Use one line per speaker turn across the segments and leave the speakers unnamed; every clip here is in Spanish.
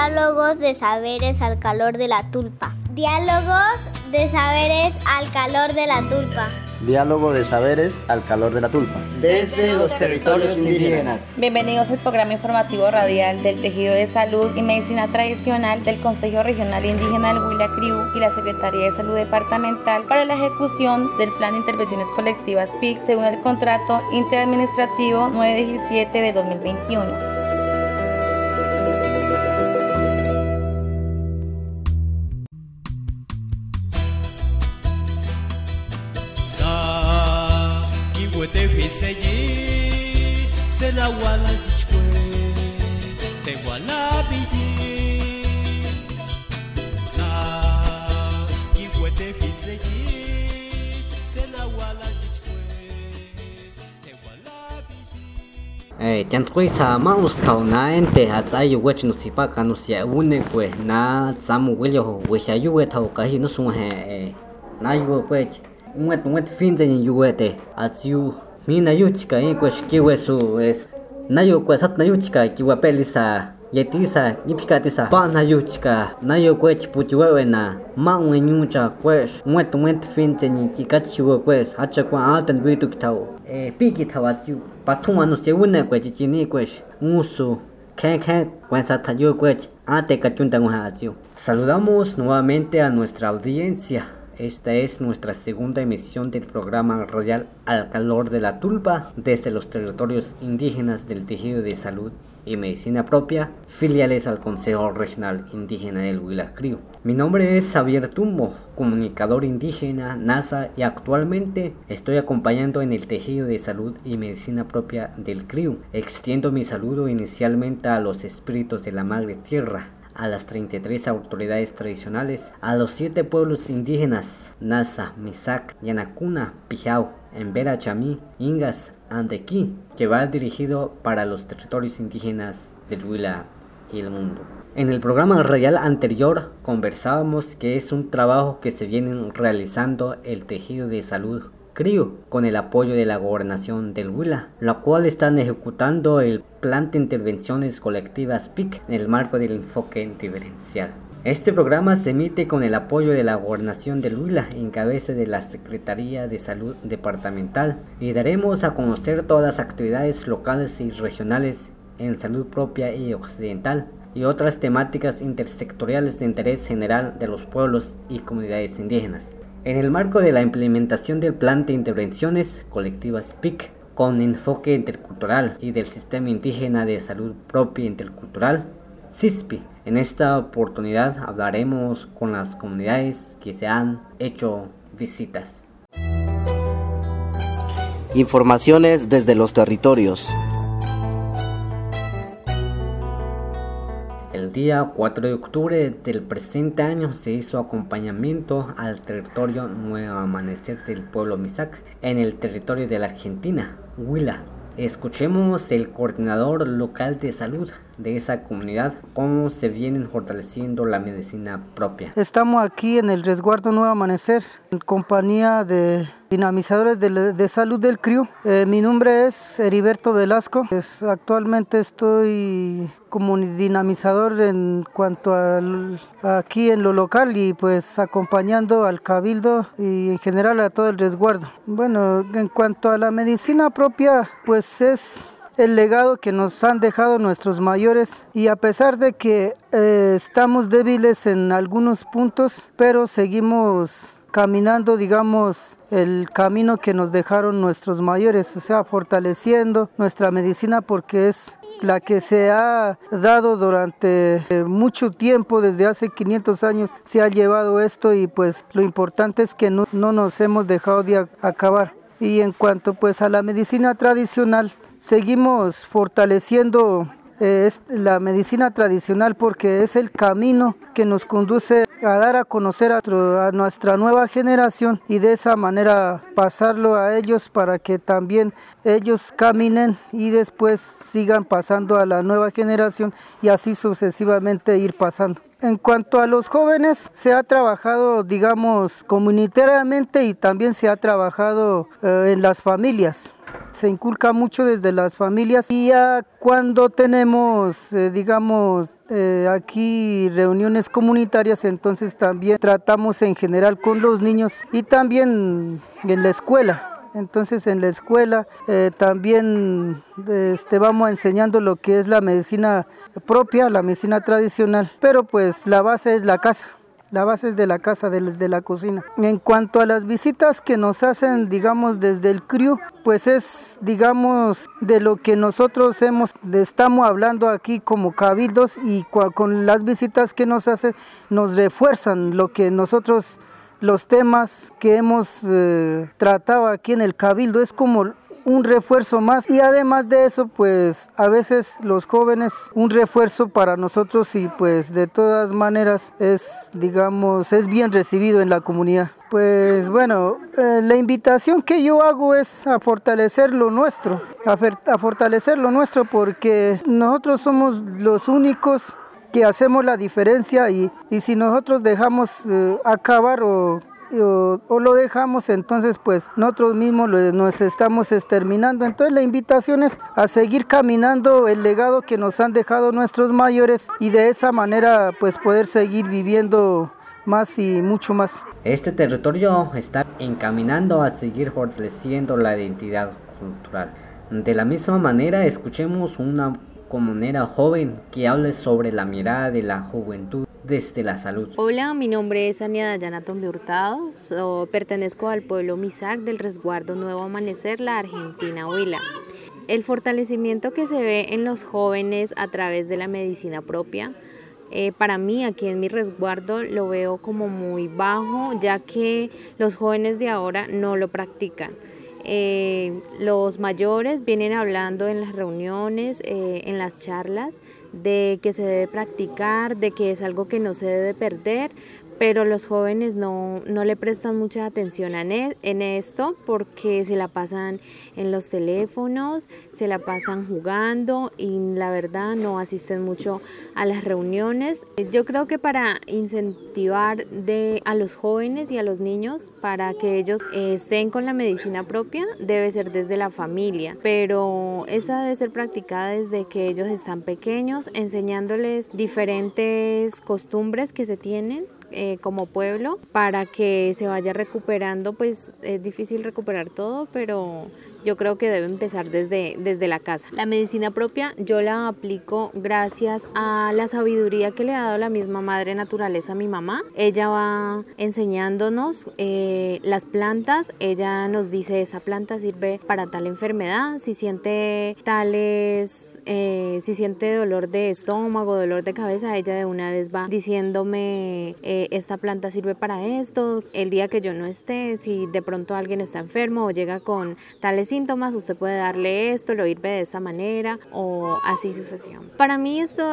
Diálogos de saberes al calor de la tulpa. Diálogos de saberes al calor de la tulpa.
Diálogo de saberes al calor de la tulpa.
Desde los territorios indígenas.
Bienvenidos al programa informativo radial del Tejido de Salud y Medicina Tradicional del Consejo Regional Indígena del Huila-Criú y la Secretaría de Salud Departamental para la ejecución del Plan de Intervenciones Colectivas PIC según el contrato interadministrativo 917 de 2021.
Chantqui sama uskauna ente hatsayu wech nusipa kanusia une kwe na tsamu wilyo wishayu wetau kahi nusunhe na yu wech unwet finze ni yuwete atsiu mina yuchika kwe shkiwe su es na yu kwe sat na yuchika kiwa pelisa yetisa yipikatisa pa na yuchika na yu kwe chipuchiwewe na ma ungenyucha kwe unwet finze ni kikachiwe kwe hacha kwa altan bitu kitau piki tawatsiu Patuma no se une kwe chichini kwe musu khen cuenza tayo kwe ate kachunta nguhatiu. Saludamos nuevamente a nuestra audiencia. Esta es nuestra segunda emisión del programa radial Al calor de la tulpa desde los territorios indígenas del Tejido de Salud y Medicina Propia, filiales al Consejo Regional Indígena del Huila-Criú. Mi nombre es Xavier Tumbo, comunicador indígena NASA, y actualmente estoy acompañando en el Tejido de Salud y Medicina Propia del Criú. Extiendo mi saludo inicialmente a los espíritus de la Madre Tierra, a las 33 autoridades tradicionales, a los 7 pueblos indígenas, Nasa, Misak, Yanacuna, Pijao, Embera, Chamí, Ingas, Andequí, que va dirigido para los territorios indígenas del Huila y el mundo. En el programa radial anterior conversábamos que es un trabajo que se viene realizando el Tejido de Salud Criú con el apoyo de la Gobernación del Huila, la cual están ejecutando el Plan de Intervenciones Colectivas PIC en el marco del enfoque diferencial. Este programa se emite con el apoyo de la Gobernación del Huila en cabeza de la Secretaría de Salud Departamental, y daremos a conocer todas las actividades locales y regionales en salud propia y occidental y otras temáticas intersectoriales de interés general de los pueblos y comunidades indígenas. En el marco de la implementación del Plan de Intervenciones Colectivas PIC con enfoque intercultural y del Sistema Indígena de Salud Propia Intercultural, SISPI. En esta oportunidad hablaremos con las comunidades que se han hecho visitas.
Informaciones desde los territorios.
El día 4 de octubre del presente año se hizo acompañamiento al territorio Nuevo Amanecer del pueblo Misak en el territorio de la Argentina, Huila. Escuchemos el coordinador local de salud de esa comunidad, cómo se vienen fortaleciendo la medicina propia.
Estamos aquí en el resguardo Nuevo Amanecer, en compañía de dinamizadores de salud del Criú. Mi nombre es Heriberto Velasco. Actualmente estoy como dinamizador en cuanto aquí en lo local y pues acompañando al cabildo y en general a todo el resguardo. Bueno, en cuanto a la medicina propia, pues es el legado que nos han dejado nuestros mayores, y a pesar de que estamos débiles en algunos puntos, pero seguimos caminando, digamos, el camino que nos dejaron nuestros mayores, o sea, fortaleciendo nuestra medicina, porque es la que se ha dado durante mucho tiempo, desde hace 500 años se ha llevado esto, y pues lo importante es que no nos hemos dejado de acabar. Y en cuanto pues a la medicina tradicional, seguimos fortaleciendo la medicina tradicional, porque es el camino que nos conduce a dar a conocer a nuestra nueva generación, y de esa manera pasarlo a ellos para que también ellos caminen y después sigan pasando a la nueva generación, y así sucesivamente ir pasando. En cuanto a los jóvenes, se ha trabajado, digamos, comunitariamente, y también se ha trabajado en las familias. Se inculca mucho desde las familias, y ya cuando tenemos, digamos, aquí reuniones comunitarias, entonces también tratamos en general con los niños y también en la escuela. Entonces en la escuela también vamos enseñando lo que es la medicina propia, la medicina tradicional, pero pues la base es la casa. La base es de la casa, de la cocina. En cuanto a las visitas que nos hacen, digamos, desde el CRIU, pues es, digamos, de lo que nosotros estamos hablando aquí como cabildos y con las visitas que nos hacen, nos refuerzan lo que nosotros, los temas que hemos tratado aquí en el cabildo, es como un refuerzo más y además de eso pues a veces los jóvenes un refuerzo para nosotros y pues de todas maneras es, digamos, es bien recibido en la comunidad. Pues bueno, la invitación que yo hago es a fortalecer lo nuestro, a fortalecer lo nuestro porque nosotros somos los únicos que hacemos la diferencia y si nosotros dejamos acabar o lo dejamos, entonces pues nosotros mismos nos estamos exterminando. Entonces la invitación es a seguir caminando el legado que nos han dejado nuestros mayores y de esa manera pues poder seguir viviendo más y mucho más.
Este territorio está encaminando a seguir fortaleciendo la identidad cultural. De la misma manera, escuchemos una comunera joven que hable sobre la mirada de la juventud desde la salud.
Hola, mi nombre es Ania Dayana Tombe Hurtado, pertenezco al pueblo Misac del resguardo Nuevo Amanecer, la Argentina Huila. El fortalecimiento que se ve en los jóvenes a través de la medicina propia, para mí aquí en mi resguardo lo veo como muy bajo, ya que los jóvenes de ahora no lo practican. Los mayores vienen hablando en las reuniones, en las charlas, de que se debe practicar, de que es algo que no se debe perder, pero los jóvenes no le prestan mucha atención en esto porque se la pasan en los teléfonos, se la pasan jugando y la verdad no asisten mucho a las reuniones. Yo creo que para incentivar a los jóvenes y a los niños para que ellos estén con la medicina propia debe ser desde la familia, pero esa debe ser practicada desde que ellos están pequeños, enseñándoles diferentes costumbres que se tienen como pueblo para que se vaya recuperando. Pues es difícil recuperar todo, pero yo creo que debe empezar desde la casa. La medicina propia yo la aplico gracias a la sabiduría que le ha dado la misma madre naturaleza a mi mamá. Ella va enseñándonos las plantas, ella nos dice esa planta sirve para tal enfermedad, si siente dolor de estómago, dolor de cabeza, ella de una vez va diciéndome esta planta sirve para esto, el día que yo no esté, si de pronto alguien está enfermo o llega con tales síntomas, usted puede darle esto, lo sirve de esta manera o así sucesivamente. Para mí esto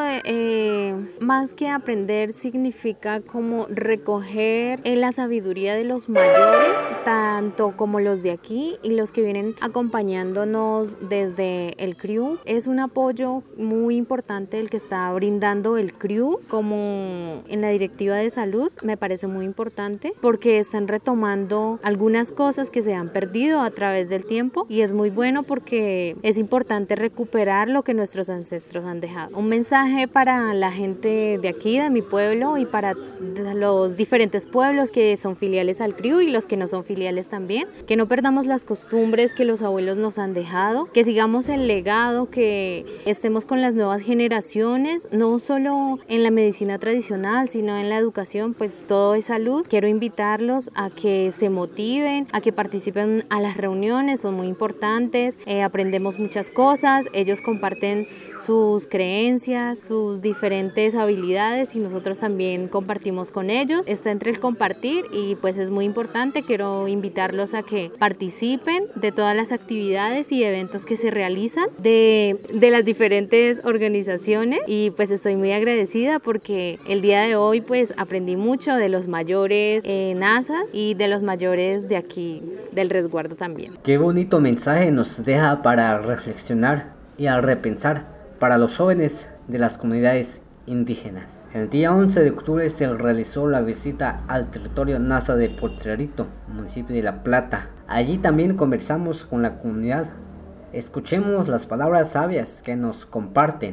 más que aprender significa como recoger la sabiduría de los mayores, tanto como los de aquí y los que vienen acompañándonos desde el CRIU. Es un apoyo muy importante el que está brindando el CRIU como en la directiva de salud. Me parece muy importante porque están retomando algunas cosas que se han perdido a través del tiempo y es muy bueno porque es importante recuperar lo que nuestros ancestros han dejado. Un mensaje para la gente de aquí, de mi pueblo y para los diferentes pueblos que son filiales al CRIU y los que no son filiales también, que no perdamos las costumbres que los abuelos nos han dejado, que sigamos el legado, que estemos con las nuevas generaciones, no solo en la medicina tradicional, sino en la educación, pues todo es salud. Quiero invitarlos a que se motiven, a que participen a las reuniones, son muy importantes, aprendemos muchas cosas, ellos comparten sus creencias, sus diferentes habilidades y nosotros también compartimos con ellos. Está entre el compartir y pues es muy importante. Quiero invitarlos a que participen de todas las actividades y eventos que se realizan de las diferentes organizaciones y pues estoy muy agradecida porque el día de hoy pues aprendí mucho de los mayores nazas y de los mayores de aquí del resguardo también.
Qué bonito mensaje nos deja para reflexionar y a repensar para los jóvenes de las comunidades indígenas. El día 11 de octubre se realizó la visita al territorio Nasa de Potrerito, municipio de La Plata. Allí también conversamos con la comunidad. Escuchemos las palabras sabias que nos comparten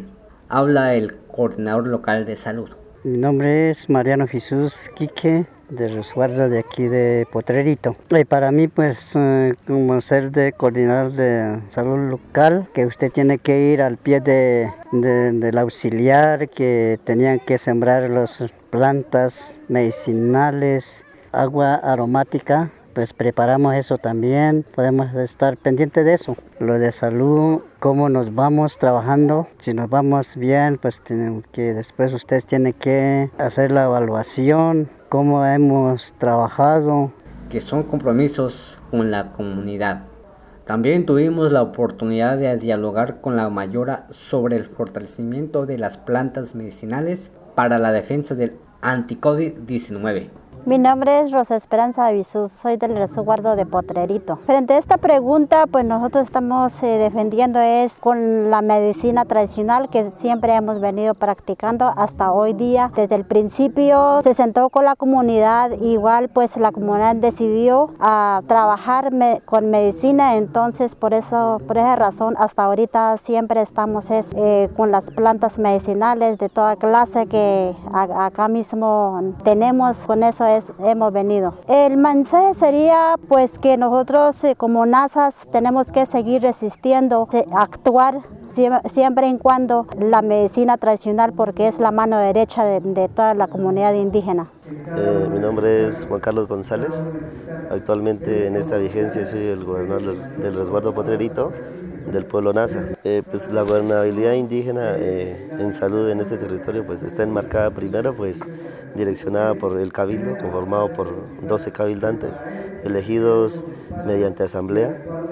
Habla el coordinador local de salud.
Mi nombre es Mariano Jesús Quique, de resguardo de aquí de Potrerito. Y para mí, pues, como ser de coordinador de salud local, que usted tiene que ir al pie del auxiliar, que tenían que sembrar las plantas medicinales, agua aromática. Pues preparamos eso también, podemos estar pendientes de eso. Lo de salud, cómo nos vamos trabajando, si nos vamos bien, pues que después ustedes tienen que hacer la evaluación, cómo hemos trabajado.
Que son compromisos con la comunidad. También tuvimos la oportunidad de dialogar con la mayora sobre el fortalecimiento de las plantas medicinales para la defensa del anti-COVID-19.
Mi nombre es Rosa Esperanza Avisú, soy del resguardo de Potrerito. Frente a esta pregunta, pues nosotros estamos defendiendo es con la medicina tradicional que siempre hemos venido practicando hasta hoy día. Desde el principio se sentó con la comunidad, igual pues la comunidad decidió a trabajar con medicina, entonces por esa razón hasta ahorita siempre estamos con las plantas medicinales de toda clase que acá mismo tenemos, con eso hemos venido. El mensaje sería pues que nosotros como NASAS tenemos que seguir resistiendo, actuar siempre y cuando la medicina tradicional, porque es la mano derecha de toda la comunidad indígena.
Mi nombre es Juan Carlos González. Actualmente en esta vigencia soy el gobernador del resguardo Potrerito del pueblo Nasa. Pues la gobernabilidad indígena en salud en este territorio pues está enmarcada primero pues direccionada por el cabildo, conformado por 12 cabildantes elegidos mediante asamblea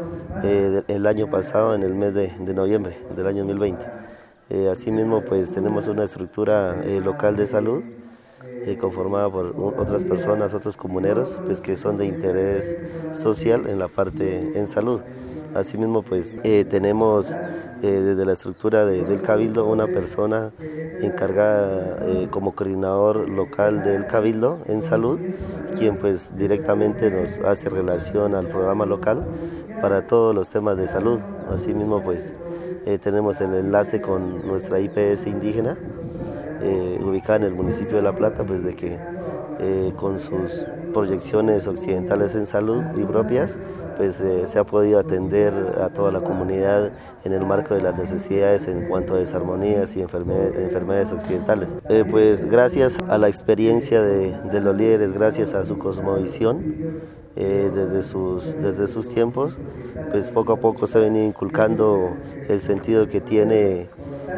el año pasado en el mes de noviembre del año 2020. Asimismo pues tenemos una estructura local de salud conformada por otras personas, otros comuneros pues que son de interés social en la parte en salud. Asimismo, pues tenemos desde la estructura del Cabildo una persona encargada como coordinador local del Cabildo en salud, quien pues directamente nos hace relación al programa local para todos los temas de salud. Asimismo, pues tenemos el enlace con nuestra IPS indígena, ubicada en el municipio de La Plata, pues de que con sus proyecciones occidentales en salud y propias, pues se ha podido atender a toda la comunidad en el marco de las necesidades en cuanto a desarmonías y enfermedades occidentales. Pues gracias a la experiencia de los líderes, gracias a su cosmovisión, desde sus tiempos, pues poco a poco se ha venido inculcando el sentido que tiene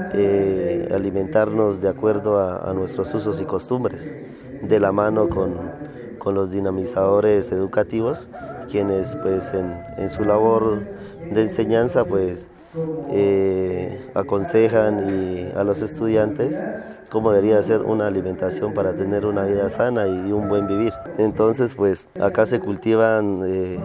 alimentarnos de acuerdo a nuestros usos y costumbres, de la mano con los dinamizadores educativos, quienes pues en su labor de enseñanza pues aconsejan a los estudiantes cómo debería ser una alimentación para tener una vida sana y un buen vivir. Entonces pues acá se cultivan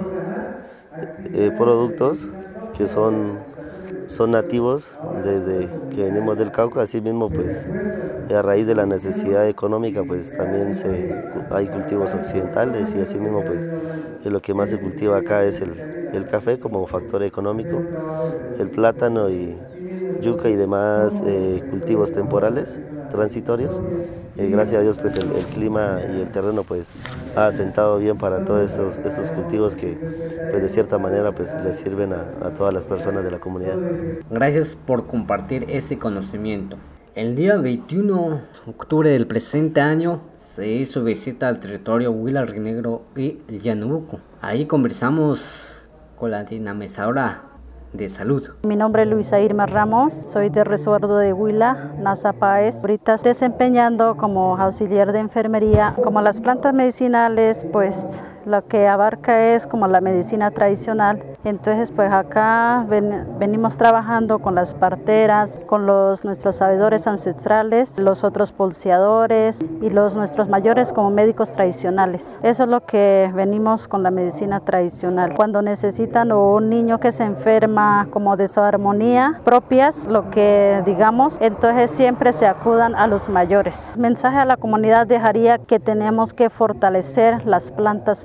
productos que son nativos desde que venimos del Cauca. Asimismo pues a raíz de la necesidad económica pues también hay cultivos occidentales, y asimismo pues lo que más se cultiva acá es el café como factor económico, el plátano y yuca y demás cultivos temporales, transitorios. Gracias a Dios pues el clima y el terreno pues ha asentado bien para todos esos cultivos que pues de cierta manera pues les sirven a todas las personas de la comunidad.
Gracias por compartir ese conocimiento. El día 21 de octubre del presente año se hizo visita al territorio Huila, Río Negro y Llanubuco. Ahí conversamos con la dinamizadora de salud.
Mi nombre es Luisa Irma Ramos, soy de resguardo de Huila, Nasa Páez. Ahorita desempeñando como auxiliar de enfermería. Como las plantas medicinales, pues lo que abarca es como la medicina tradicional. Entonces pues acá venimos trabajando con las parteras, con nuestros sabedores ancestrales, los otros pulseadores y nuestros mayores como médicos tradicionales. Eso es lo que venimos con la medicina tradicional. Cuando necesitan o un niño que se enferma como de desarmonía propias, lo que digamos, entonces siempre se acudan a los mayores. Mensaje a la comunidad dejaría que tenemos que fortalecer las plantas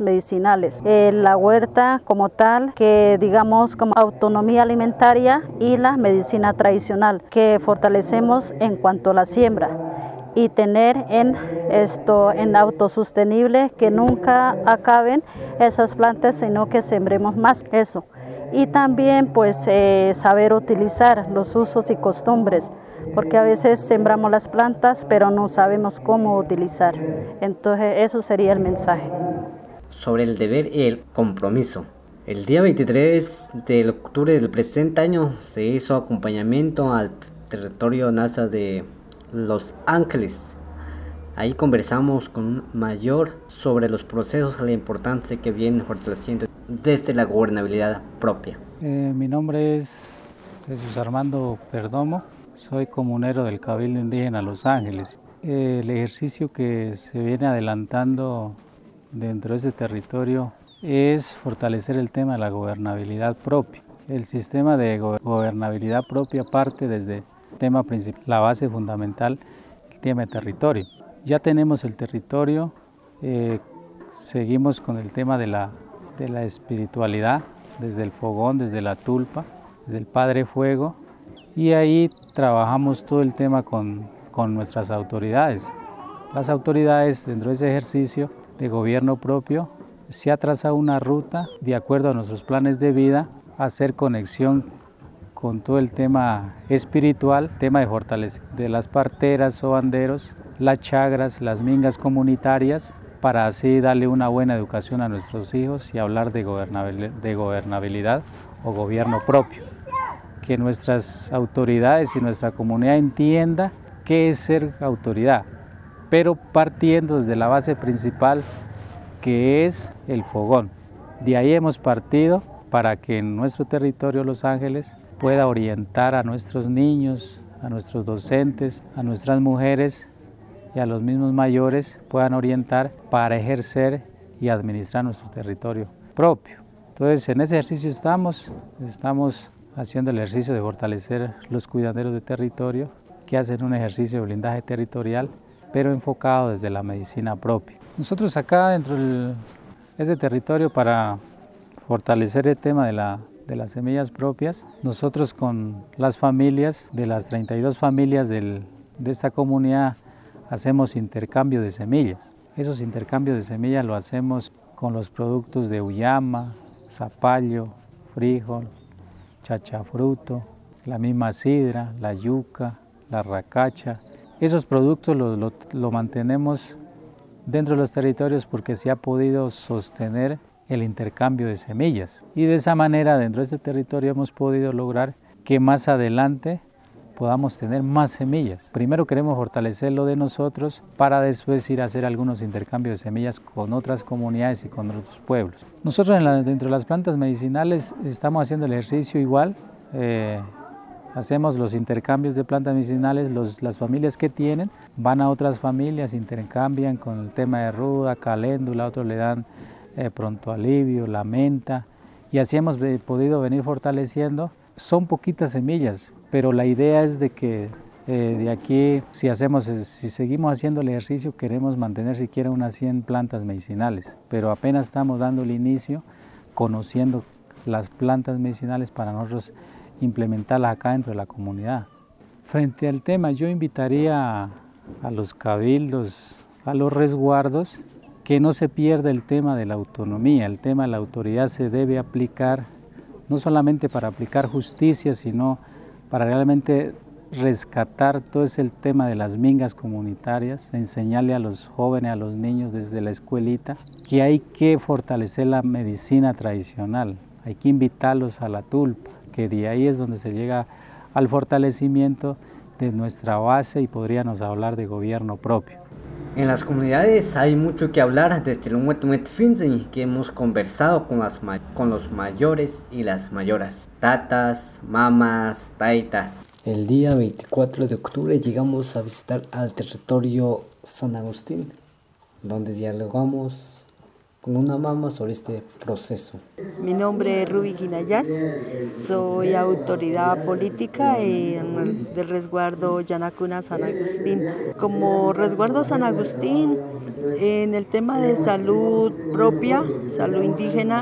medicinales. La huerta como tal, que digamos como autonomía alimentaria, y la medicina tradicional, que fortalecemos en cuanto a la siembra y tener en autosostenible, que nunca acaben esas plantas, sino que sembremos más eso. Y también pues saber utilizar los usos y costumbres, porque a veces sembramos las plantas pero no sabemos cómo utilizar. Entonces eso sería el mensaje.
Sobre el deber y el compromiso. El día 23 de octubre del presente año se hizo acompañamiento al territorio NASA de Los Ángeles. Ahí conversamos con un mayor sobre los procesos y la importancia que vienen fortaleciendo desde la gobernabilidad propia.
Mi nombre es Jesús Armando Perdomo, soy comunero del Cabildo Indígena Los Ángeles. El ejercicio que se viene adelantando dentro de ese territorio es fortalecer el tema de la gobernabilidad propia. El sistema de gobernabilidad propia parte desde el tema principal, la base fundamental, el tema de territorio. Ya tenemos el territorio, seguimos con el tema de la espiritualidad, desde el fogón, desde la tulpa, desde el Padre Fuego, y ahí trabajamos todo el tema con nuestras autoridades. Las autoridades, dentro de ese ejercicio de gobierno propio, se ha trazado una ruta de acuerdo a nuestros planes de vida, hacer conexión con todo el tema espiritual, tema de fortalecer de las parteras, sobanderos, las chagras, las mingas comunitarias, para así darle una buena educación a nuestros hijos y hablar de gobernabilidad o gobierno propio. Que nuestras autoridades y nuestra comunidad entienda qué es ser autoridad, pero partiendo desde la base principal, que es el fogón. De ahí hemos partido para que en nuestro territorio Los Ángeles pueda orientar a nuestros niños, a nuestros docentes, a nuestras mujeres y a los mismos mayores, puedan orientar para ejercer y administrar nuestro territorio propio. Entonces, en ese ejercicio estamos haciendo el ejercicio de fortalecer los cuidaderos de territorio, que hacen un ejercicio de blindaje territorial, pero enfocado desde la medicina propia. Nosotros acá dentro de ese territorio, para fortalecer el tema de las semillas propias, nosotros con las familias, de las 32 familias de esta comunidad, hacemos intercambio de semillas. Esos intercambios de semillas lo hacemos con los productos de uyama, zapallo, frijol, chachafruto, la misma sidra, la yuca, la racacha. Esos productos lo mantenemos dentro de los territorios porque se ha podido sostener el intercambio de semillas. Y de esa manera, dentro de este territorio hemos podido lograr que más adelante podamos tener más semillas. Primero queremos fortalecer lo de nosotros para después ir a hacer algunos intercambios de semillas con otras comunidades y con otros pueblos. Nosotros dentro de las plantas medicinales estamos haciendo el ejercicio igual. Hacemos los intercambios de plantas medicinales, las familias que tienen van a otras familias, intercambian con el tema de ruda, caléndula, otros le dan pronto alivio, la menta, y así hemos podido venir fortaleciendo. Son poquitas semillas, pero la idea es de que de aquí, si seguimos haciendo el ejercicio, queremos mantener siquiera unas 100 plantas medicinales, pero apenas estamos dando el inicio, conociendo las plantas medicinales para nosotros implementarlas acá dentro de la comunidad. Frente al tema, yo invitaría a los cabildos, a los resguardos, que no se pierda el tema de la autonomía. El tema de la autoridad se debe aplicar no solamente para aplicar justicia, sino para realmente rescatar todo ese tema de las mingas comunitarias, enseñarle a los jóvenes, a los niños desde la escuelita, que hay que fortalecer la medicina tradicional, hay que invitarlos a la tulpa, que de ahí es donde se llega al fortalecimiento de nuestra base y podríamos hablar de gobierno propio.
En las comunidades hay mucho que hablar desde el Muetuetfinzi, que hemos conversado con los mayores y las mayoras, tatas, mamas, taitas. El día 24 de octubre llegamos a visitar al territorio San Agustín, donde dialogamos con una mama sobre este proceso.
Mi nombre es Ruby Guinayas, soy autoridad política del resguardo Yanacuna San Agustín. Como resguardo San Agustín En el tema de salud propia, salud indígena,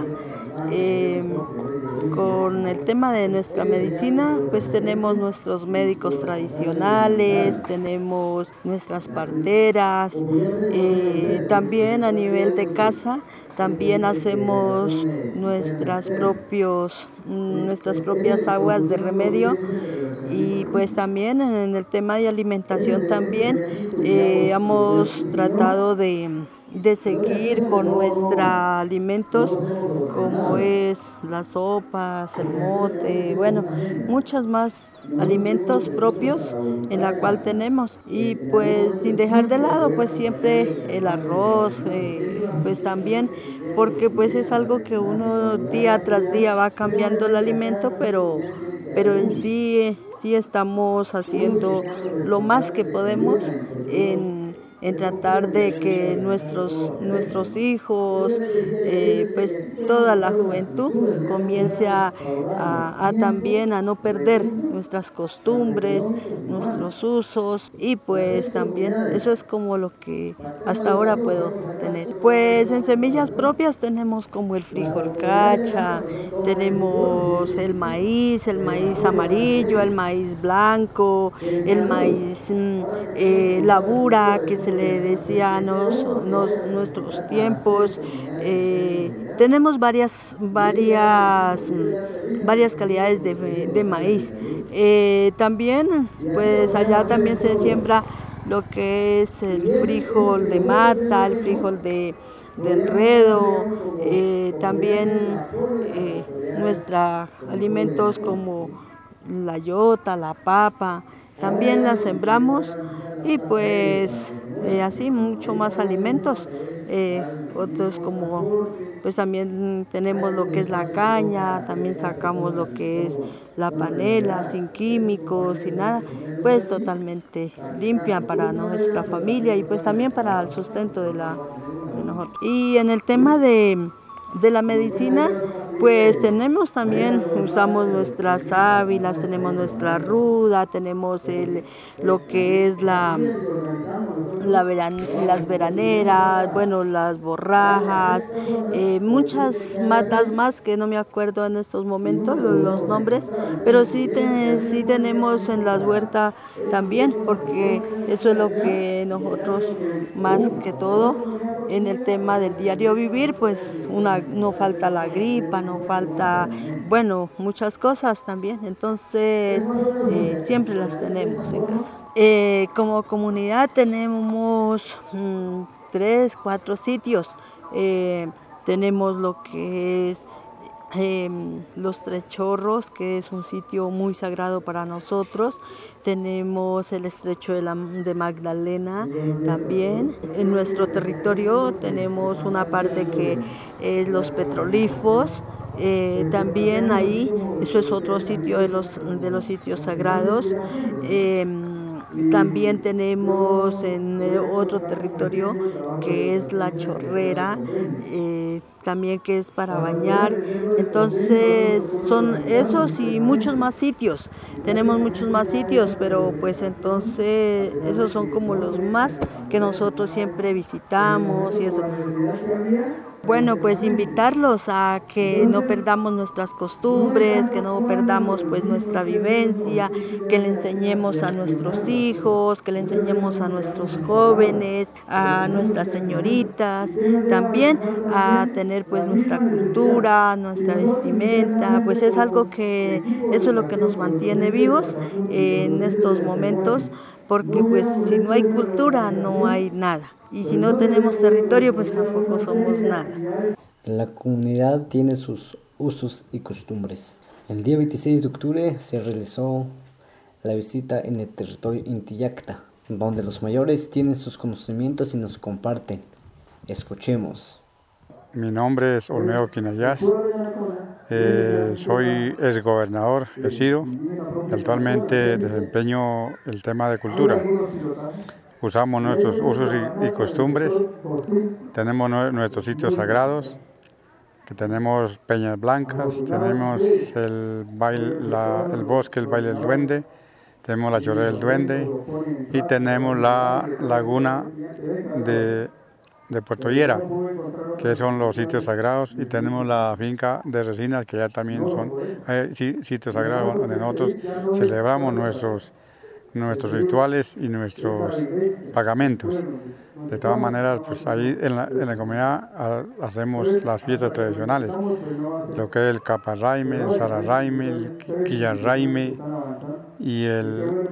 con el tema de nuestra medicina, pues tenemos nuestros médicos tradicionales, tenemos nuestras parteras, también a nivel de casa, también hacemos nuestras propias aguas de remedio y pues también en el tema de alimentación también hemos tratado de seguir con nuestros alimentos como es las sopas, el mote, bueno, muchos más alimentos propios en la cual tenemos y pues sin dejar de lado pues siempre el arroz, pues también porque pues es algo que uno día tras día va cambiando el alimento, pero en sí estamos haciendo lo más que podemos en tratar de que nuestros hijos, pues toda la juventud comience a también a no perder nuestras costumbres, nuestros usos y pues también eso es como lo que hasta ahora puedo tener. Pues en semillas propias tenemos como el frijol cacha, tenemos el maíz amarillo, el maíz blanco, el maíz labura que se le decía en nuestros tiempos. Tenemos varias calidades de maíz. También, pues allá también se siembra lo que es el frijol de mata, el frijol de enredo, también nuestros alimentos como la yota, la papa, también las sembramos y pues así mucho más alimentos, otros como pues también tenemos lo que es la caña, también sacamos lo que es la panela sin químicos, sin nada, pues totalmente limpia para nuestra familia y pues también para el sustento de nosotros. Y en el tema de la medicina, pues tenemos también, usamos nuestras sábilas, tenemos nuestra ruda, tenemos lo que es las veraneras, bueno, las borrajas, muchas matas más que no me acuerdo en estos momentos los nombres, pero sí tenemos en las huertas también, porque eso es lo que nosotros más que todo en el tema del diario vivir, pues no falta la gripa, no falta, bueno, muchas cosas también, entonces siempre las tenemos en casa. Como comunidad tenemos 3, 4 sitios, tenemos lo que es Los Tres Chorros, que es un sitio muy sagrado para nosotros. Tenemos el estrecho de Magdalena también. En nuestro territorio tenemos una parte que es los petrolíferos. También ahí, eso es otro sitio de los sitios sagrados. También tenemos en otro territorio que es la Chorrera, también que es para bañar. Entonces son esos y muchos más sitios. Tenemos muchos más sitios, pero pues entonces esos son como los más que nosotros siempre visitamos y eso. Bueno, pues invitarlos a que no perdamos nuestras costumbres, que no perdamos pues nuestra vivencia, que le enseñemos a nuestros hijos, que le enseñemos a nuestros jóvenes, a nuestras señoritas, también a tener pues nuestra cultura, nuestra vestimenta, pues es algo que eso es lo que nos mantiene vivos en estos momentos, porque pues si no hay cultura no hay nada. Y si no tenemos territorio, pues tampoco somos nada.
La comunidad tiene sus usos y costumbres. El día 26 de octubre se realizó la visita en el territorio Intiyacta, donde los mayores tienen sus conocimientos y nos comparten. Escuchemos.
Mi nombre es Olmedo Quinayas, soy exgobernador, he sido, y actualmente desempeño el tema de cultura. Usamos nuestros usos y costumbres, tenemos nuestros sitios sagrados, que tenemos Peñas Blancas, tenemos el bosque, el baile del duende, tenemos la Chorrera del Duende y tenemos la laguna de de Puerto Hiera, que son los sitios sagrados, y tenemos la finca de Resinas, que ya también son sitios sagrados donde nosotros celebramos nuestros rituales y nuestros pagamentos. De todas maneras, pues ahí en la comunidad hacemos las fiestas tradicionales, lo que es el Caparraime, el Sararraime, el Quillarraime y el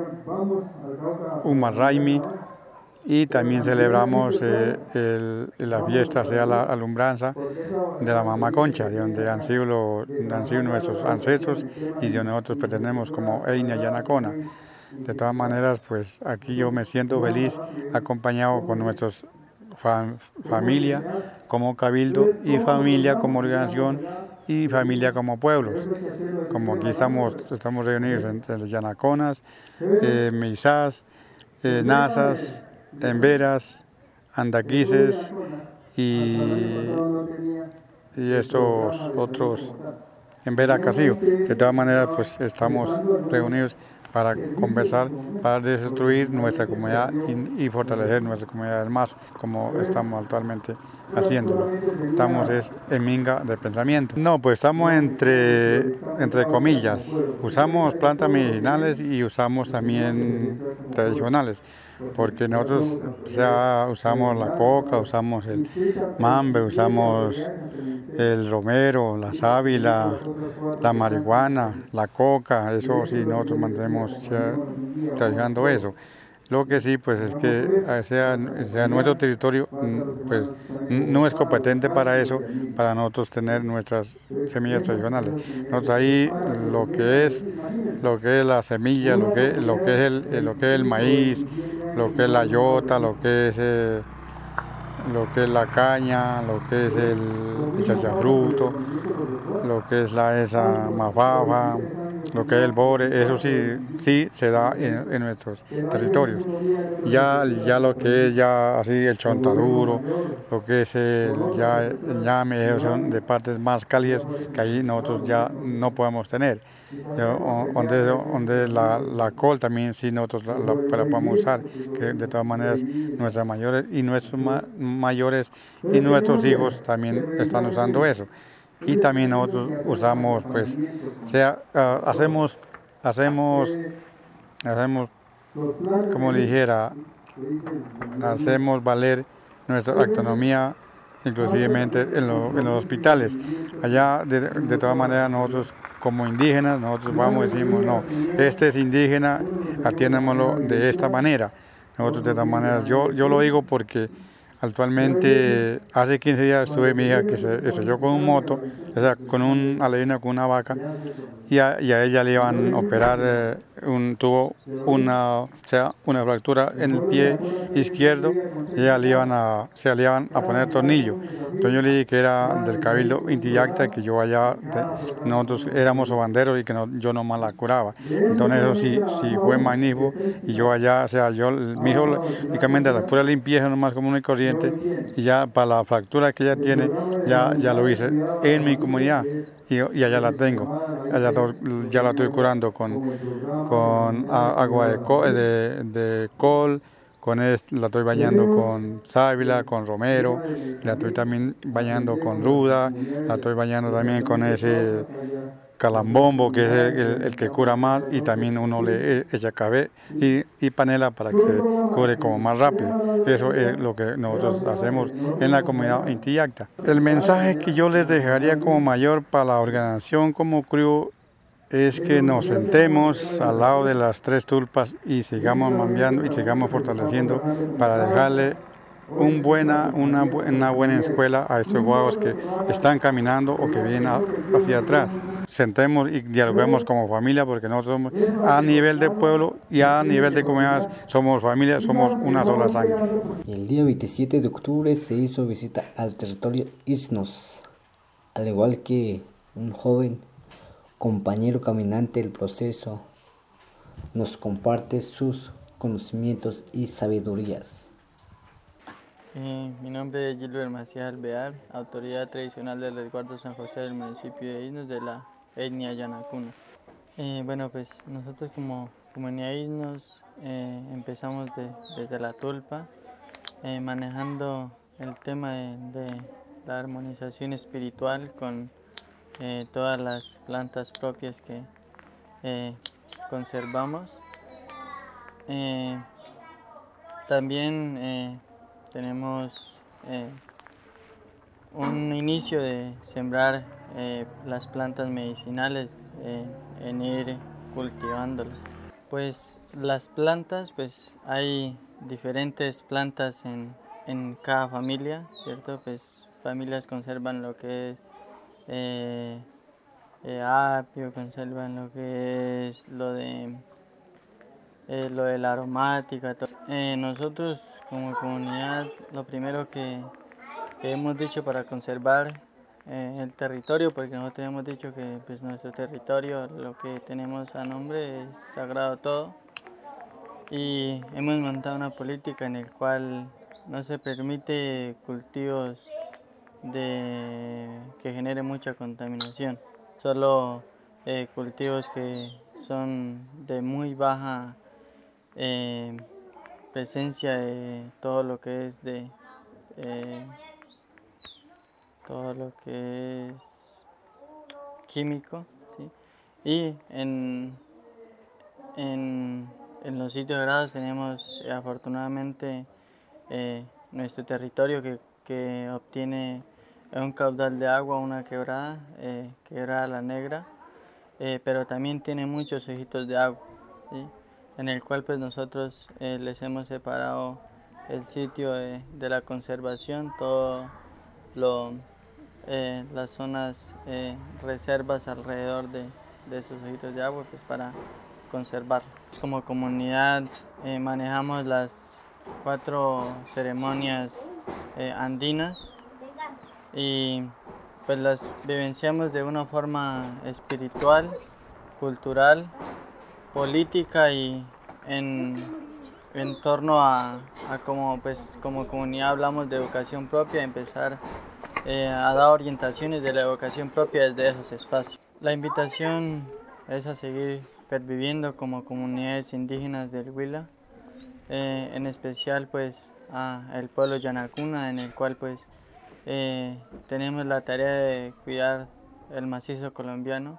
Umarraime. Y también celebramos la fiesta, sea la alumbranza de la Mamá Concha, de donde han sido nuestros ancestros y de donde nosotros pertenecemos como Etnia Yanacona. De todas maneras, pues aquí yo me siento feliz acompañado con nuestros familia como cabildo y familia como organización y familia como pueblos. Como aquí estamos reunidos entre Yanaconas, Meizás, Nazas, Emberas, Andaquises y estos otros Embera Casillo. De todas maneras, pues estamos reunidos para conversar, para destruir nuestra comunidad y fortalecer nuestra comunidad más, como estamos actualmente haciéndolo. Estamos en minga de pensamiento. No, pues estamos entre comillas. Usamos plantas medicinales y usamos también tradicionales, porque nosotros usamos la coca, usamos el mambe, usamos el romero, la sábila, la marihuana, la coca, eso sí, nosotros mantenemos trabajando eso. Lo que sí, pues es que sea nuestro territorio, pues no es competente para eso, para nosotros tener nuestras semillas tradicionales. Nosotros ahí lo que es la semilla, lo que es el maíz, lo que es la yota, lo que es la caña, lo que es el chachafruto, lo que es esa mafafa, lo que es el bore, eso sí se da en nuestros territorios. Ya lo que es así el chontaduro, lo que es el ñame, esos son de partes más cálidas que ahí nosotros ya no podemos tener. Donde la col también sí nosotros la podemos usar, que de todas maneras nuestros mayores y nuestros hijos también están usando eso. Y también nosotros usamos, pues, hacemos, como le dijera, hacemos valer nuestra autonomía, inclusivemente en los hospitales. Allá, de todas maneras, nosotros como indígenas, nosotros vamos y decimos, no, este es indígena, atiéndamelo de esta manera. Nosotros de todas maneras, yo lo digo porque actualmente, hace 15 días estuve mi hija que se estrelló con un moto, o sea, con una vaca, y a ella le iban a operar, tuvo una fractura en el pie izquierdo, y ella le iban a poner tornillo. Entonces yo le dije que era del Cabildo Intiyacta, que yo allá, nosotros éramos sobanderos y que yo nomás la curaba. Entonces eso sí fue magnífico, y yo allá, mi hijo únicamente la pura limpieza nomás común y corriente, y ya para la fractura que ella tiene, ya lo hice en mi comunidad, y allá la tengo, ya la estoy curando con agua de col, la estoy bañando con sábila, con romero, la estoy también bañando con ruda, la estoy bañando también con ese calambombo, que es el que cura más, y también uno le echa café y panela para que se cure como más rápido. Eso es lo que nosotros hacemos en la comunidad Intiyacta. El mensaje que yo les dejaría como mayor para la organización como CRIU es que nos sentemos al lado de las tres tulpas y sigamos cambiando y sigamos fortaleciendo para dejarle una buena escuela a estos guaguas que están caminando o que vienen hacia atrás. Sentemos y dialoguemos como familia, porque nosotros somos, a nivel de pueblo y a nivel de comunidades, somos familia, somos una sola sangre.
El día 27 de octubre se hizo visita al territorio Isnos, al igual que un joven compañero caminante del proceso nos comparte sus conocimientos y sabidurías.
Mi nombre es Gilbert Macías Alvear, autoridad tradicional del resguardo San José del municipio de Isnos de la etnia Yanacuna. Bueno, pues nosotros como comunidad Isnos empezamos desde la tulpa, manejando el tema de la armonización espiritual con todas las plantas propias que conservamos. También tenemos un inicio de sembrar las plantas medicinales en ir cultivándolas. Pues las plantas, pues hay diferentes plantas en cada familia, ¿cierto? Pues familias conservan lo que es apio, conservan lo que es lo de la aromática. Nosotros como comunidad lo primero que hemos dicho para conservar el territorio, porque nosotros hemos dicho que pues, nuestro territorio, lo que tenemos a nombre es sagrado todo, y hemos montado una política en la cual no se permite cultivos que generen mucha contaminación, solo cultivos que son de muy baja presencia de todo lo que es todo lo que es químico, ¿sí? Y en los sitios sagrados tenemos afortunadamente nuestro territorio que obtiene un caudal de agua, una quebrada, quebrada la Negra, pero también tiene muchos ojitos de agua, ¿sí? En el cual pues nosotros les hemos separado el sitio de la conservación, todo las zonas reservas alrededor de esos ojitos de agua, pues para conservarlo. Como comunidad manejamos las 4 ceremonias andinas y pues las vivenciamos de una forma espiritual, cultural, política y en torno a como comunidad hablamos de educación propia, empezar a dar orientaciones de la educación propia desde esos espacios. La invitación es a seguir perviviendo como comunidades indígenas del Huila, en especial pues el pueblo Yanacuna, en el cual pues tenemos la tarea de cuidar el macizo colombiano.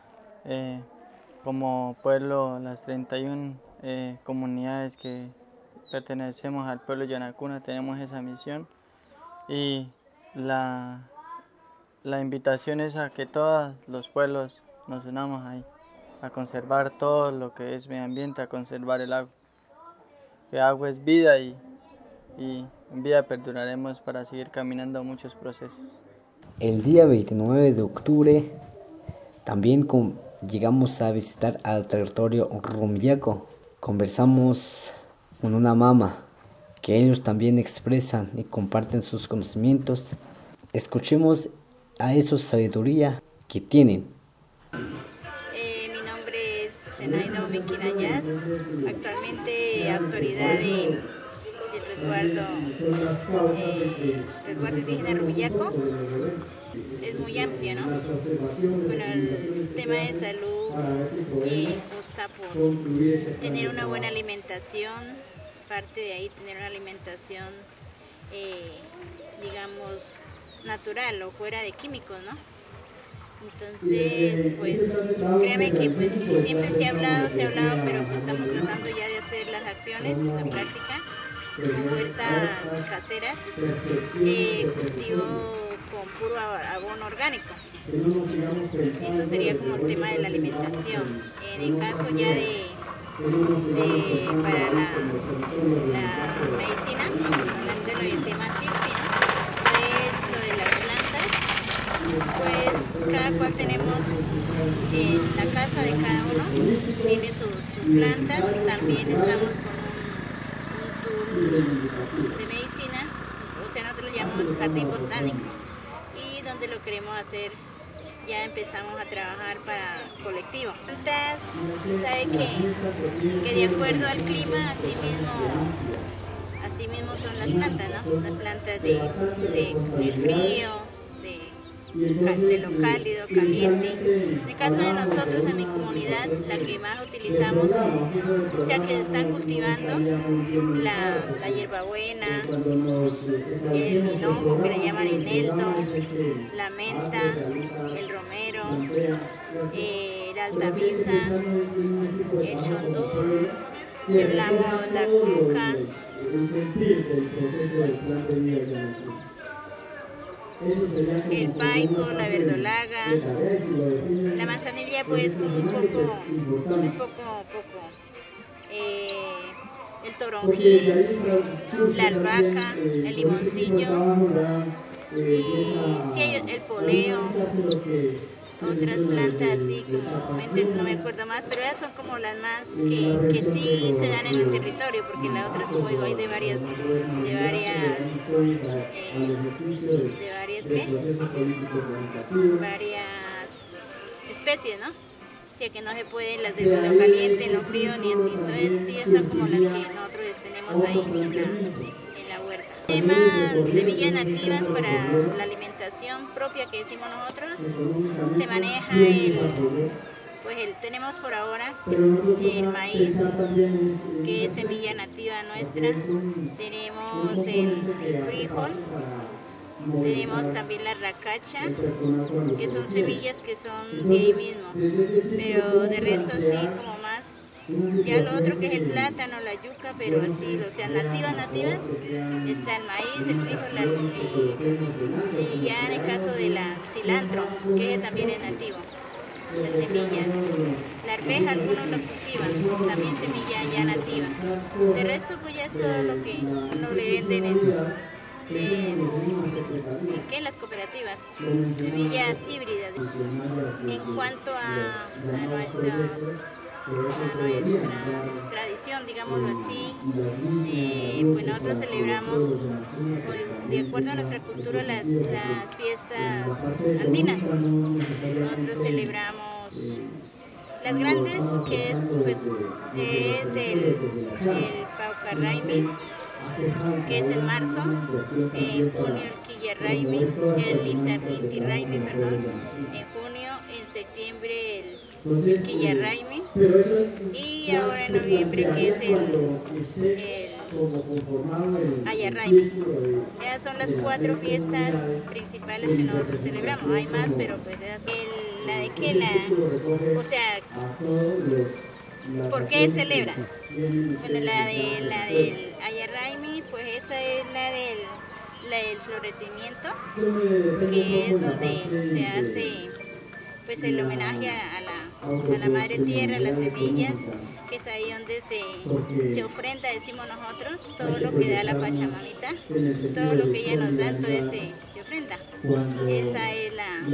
Como pueblo, las 31 comunidades que pertenecemos al pueblo Yanacuna tenemos esa misión, y la invitación es a que todos los pueblos nos unamos ahí, a conservar todo lo que es medio ambiente, a conservar el agua. Que agua es vida y en vida perduraremos para seguir caminando muchos procesos.
El día 29 de octubre también llegamos a visitar al territorio Rumillaco. Conversamos con una mama que ellos también expresan y comparten sus conocimientos. Escuchemos a esa sabiduría que tienen.
Mi nombre es Zenaida Omequinayas, actualmente autoridad del resguardo indígena Rumillaco. Es muy amplio, ¿no? Bueno, el tema de salud consta por tener una buena alimentación, parte de ahí tener una alimentación, digamos, natural o fuera de químicos, ¿no? Entonces, pues, créame que pues, siempre se ha hablado, pero pues estamos tratando ya de hacer las acciones, la práctica, como huertas caseras, cultivo con puro abono orgánico. Eso sería como el tema de la alimentación. En el caso ya para la medicina, hablando del tema CISPI, pues lo de las plantas, pues cada cual tenemos en la casa de cada uno, tiene sus plantas. También estamos con un tour de medicina, o sea, nosotros lo llamamos jardín botánico, y donde lo queremos hacer ya empezamos a trabajar para colectivo. Plantas, sabe que de acuerdo al clima, así mismo son las plantas, ¿no? Las plantas del frío, de lo cálido, caliente. En el caso de nosotros, en mi comunidad, la que más utilizamos, o sea que están cultivando la hierbabuena, el minongo que le llaman ineldo, la menta, el romero, la altamisa, el chondul, hablamos la cuca. El paico, la verdolaga, la manzanilla pues como un poco, el toronjil, la albahaca, el limoncillo y sí hay el poleo, otras plantas así como no me acuerdo más, pero esas son como las más que sí se dan en el territorio, porque las otras como digo hay de varias especies, ¿no? O sea que no se pueden las del lo caliente, en lo frío ni así, entonces sí esas son como las que nosotros tenemos ahí en la huerta. Tema semillas nativas para la alimentación propia que decimos nosotros, se maneja tenemos por ahora el maíz, que es semilla nativa nuestra, tenemos el frijol, tenemos también la racacha, que son semillas que son de ahí mismo, pero de resto así como más. Ya lo otro que es el plátano, la yuca, pero así, o sea, nativas, está el maíz, el frijol, y ya en el caso de la cilantro, que también es nativo, las semillas. La arveja algunos lo cultivan, también semilla ya nativa. De resto pues ya es todo lo que uno le venden en las cooperativas, semillas híbridas. En cuanto a nuestra tradición, digámoslo así, pues nosotros celebramos, de acuerdo a nuestra cultura, las fiestas andinas. Nosotros celebramos las grandes, que es el Paucarraimi, que es en marzo, en junio el Quillarraimi, el Intirraimi, perdón, en junio, en septiembre el Quillarraimi, y ahora en noviembre que es el Ayarraimi. Esas son las 4 fiestas principales que nosotros celebramos. Hay más, pero pues esas son. O sea, ¿por qué celebran? Bueno, la del Ayarraimi, pues esa es la del florecimiento, que es donde se hace pues el homenaje a la madre tierra, a las semillas, que es ahí donde se ofrenda, decimos nosotros, todo lo que da la Pachamamita, todo lo que ella nos da, entonces se ofrenda. Esa es la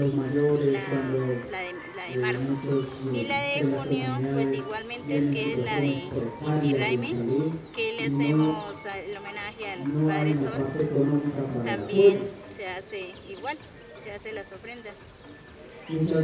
de marzo. Y la de junio, pues igualmente es que es la de Inti Raymi, que le hacemos el homenaje al Padre Sol. También se hace igual, se hace las ofrendas. Y la